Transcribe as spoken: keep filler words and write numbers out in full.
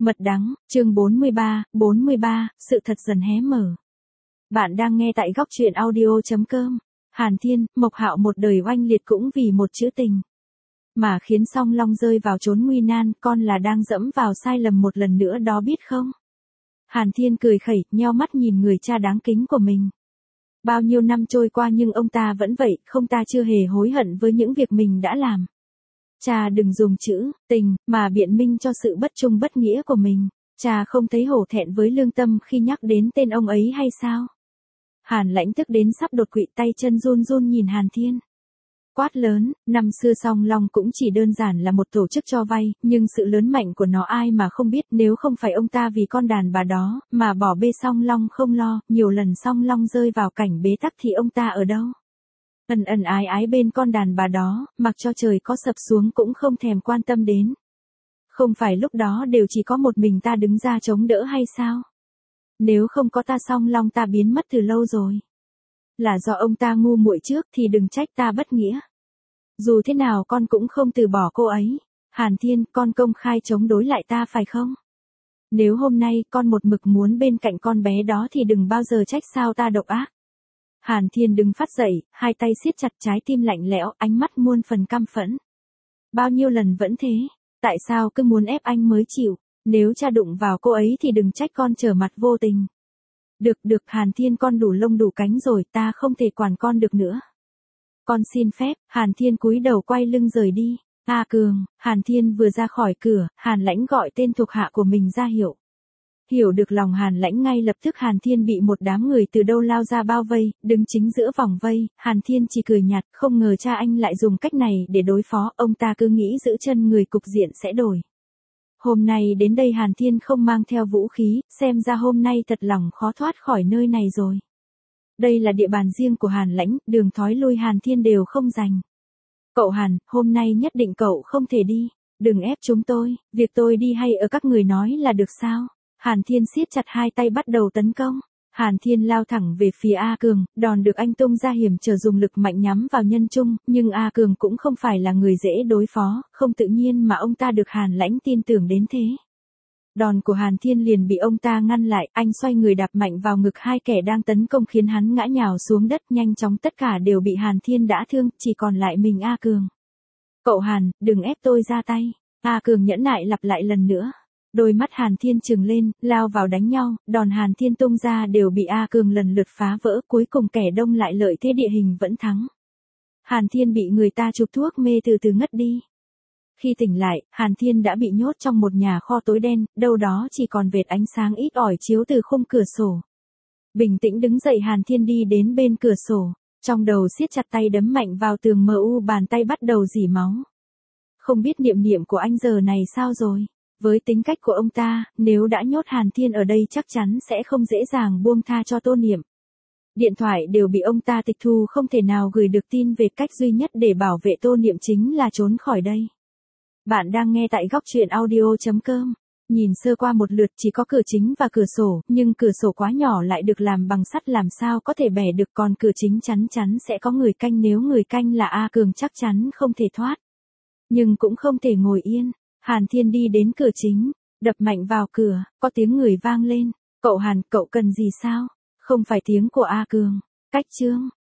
Mật đắng, chương bốn mươi ba, bốn mươi ba, sự thật dần hé mở. Bạn đang nghe tại góc truyện audio chấm com. Hàn Thiên, Mộc Hạo một đời oanh liệt cũng vì một chữ tình. Mà khiến Song Long rơi vào chốn nguy nan, con là đang dẫm vào sai lầm một lần nữa đó biết không? Hàn Thiên cười khẩy, nheo mắt nhìn người cha đáng kính của mình. Bao nhiêu năm trôi qua nhưng ông ta vẫn vậy, không ta chưa hề hối hận với những việc mình đã làm. Cha đừng dùng chữ tình mà biện minh cho sự bất trung bất nghĩa của mình. Cha không thấy hổ thẹn với lương tâm khi nhắc đến tên ông ấy hay sao? Hàn Lãnh tức đến sắp đột quỵ, tay chân run run nhìn Hàn Thiên. Quát lớn, năm xưa Song Long cũng chỉ đơn giản là một tổ chức cho vay, nhưng sự lớn mạnh của nó ai mà không biết, nếu không phải ông ta vì con đàn bà đó mà bỏ bê Song Long không lo, nhiều lần Song Long rơi vào cảnh bế tắc thì ông ta ở đâu? Ân ân ái ái bên con đàn bà đó, mặc cho trời có sập xuống cũng không thèm quan tâm đến. Không phải lúc đó đều chỉ có một mình ta đứng ra chống đỡ hay sao? Nếu không có ta Song Long ta biến mất từ lâu rồi. Là do ông ta ngu muội trước thì đừng trách ta bất nghĩa. Dù thế nào con cũng không từ bỏ cô ấy. Hàn Thiên, con công khai chống đối lại ta phải không? Nếu hôm nay con một mực muốn bên cạnh con bé đó thì đừng bao giờ trách sao ta độc ác. Hàn Thiên đứng phát dậy, hai tay siết chặt, trái tim lạnh lẽo, ánh mắt muôn phần căm phẫn. Bao nhiêu lần vẫn thế, tại sao cứ muốn ép anh mới chịu, nếu cha đụng vào cô ấy thì đừng trách con trở mặt vô tình. Được được Hàn Thiên, con đủ lông đủ cánh rồi, ta không thể quản con được nữa. Con xin phép. Hàn Thiên cúi đầu quay lưng rời đi. A Cường. Hàn Thiên vừa ra khỏi cửa, Hàn Lãnh gọi tên thuộc hạ của mình ra hiệu. Hiểu được lòng Hàn Lãnh ngay lập tức Hàn Thiên bị một đám người từ đâu lao ra bao vây, đứng chính giữa vòng vây, Hàn Thiên chỉ cười nhạt, không ngờ cha anh lại dùng cách này để đối phó, ông ta cứ nghĩ giữ chân người cục diện sẽ đổi. Hôm nay đến đây Hàn Thiên không mang theo vũ khí, xem ra hôm nay thật lòng khó thoát khỏi nơi này rồi. Đây là địa bàn riêng của Hàn Lãnh, đường thói lui Hàn Thiên đều không dành. Cậu Hàn, hôm nay nhất định cậu không thể đi, đừng ép chúng tôi, việc tôi đi hay ở các người nói là được sao? Hàn Thiên siết chặt hai tay bắt đầu tấn công. Hàn Thiên lao thẳng về phía A Cường, đòn được anh tung ra hiểm trở dùng lực mạnh nhắm vào nhân trung, nhưng A Cường cũng không phải là người dễ đối phó, không tự nhiên mà ông ta được Hàn Lãnh tin tưởng đến thế. Đòn của Hàn Thiên liền bị ông ta ngăn lại, anh xoay người đạp mạnh vào ngực hai kẻ đang tấn công khiến hắn ngã nhào xuống đất, nhanh chóng tất cả đều bị Hàn Thiên đã thương, chỉ còn lại mình A Cường. Cậu Hàn, đừng ép tôi ra tay. A Cường nhẫn nại lặp lại lần nữa. Đôi mắt Hàn Thiên trừng lên, lao vào đánh nhau, đòn Hàn Thiên tung ra đều bị A Cường lần lượt phá vỡ, cuối cùng kẻ đông lại lợi thế địa hình vẫn thắng. Hàn Thiên bị người ta chụp thuốc mê từ từ ngất đi. Khi tỉnh lại, Hàn Thiên đã bị nhốt trong một nhà kho tối đen, đâu đó chỉ còn vệt ánh sáng ít ỏi chiếu từ khung cửa sổ. Bình tĩnh đứng dậy Hàn Thiên đi đến bên cửa sổ, trong đầu siết chặt tay đấm mạnh vào tường mờ u, bàn tay bắt đầu rỉ máu. Không biết niệm niệm của anh giờ này sao rồi? Với tính cách của ông ta, nếu đã nhốt Hàn Thiên ở đây chắc chắn sẽ không dễ dàng buông tha cho Tô Niệm. Điện thoại đều bị ông ta tịch thu, không thể nào gửi được tin về, cách duy nhất để bảo vệ Tô Niệm chính là trốn khỏi đây. Bạn đang nghe tại góc truyện audio chấm com. Nhìn sơ qua một lượt chỉ có cửa chính và cửa sổ, nhưng cửa sổ quá nhỏ lại được làm bằng sắt làm sao có thể bẻ được, còn cửa chính chắn chắn sẽ có người canh, nếu người canh là A Cường chắc chắn không thể thoát. Nhưng cũng không thể ngồi yên. Hàn Thiên đi đến cửa chính, đập mạnh vào cửa, có tiếng người vang lên. Cậu Hàn, cậu cần gì sao? Không phải tiếng của A Cường. Cách Trương.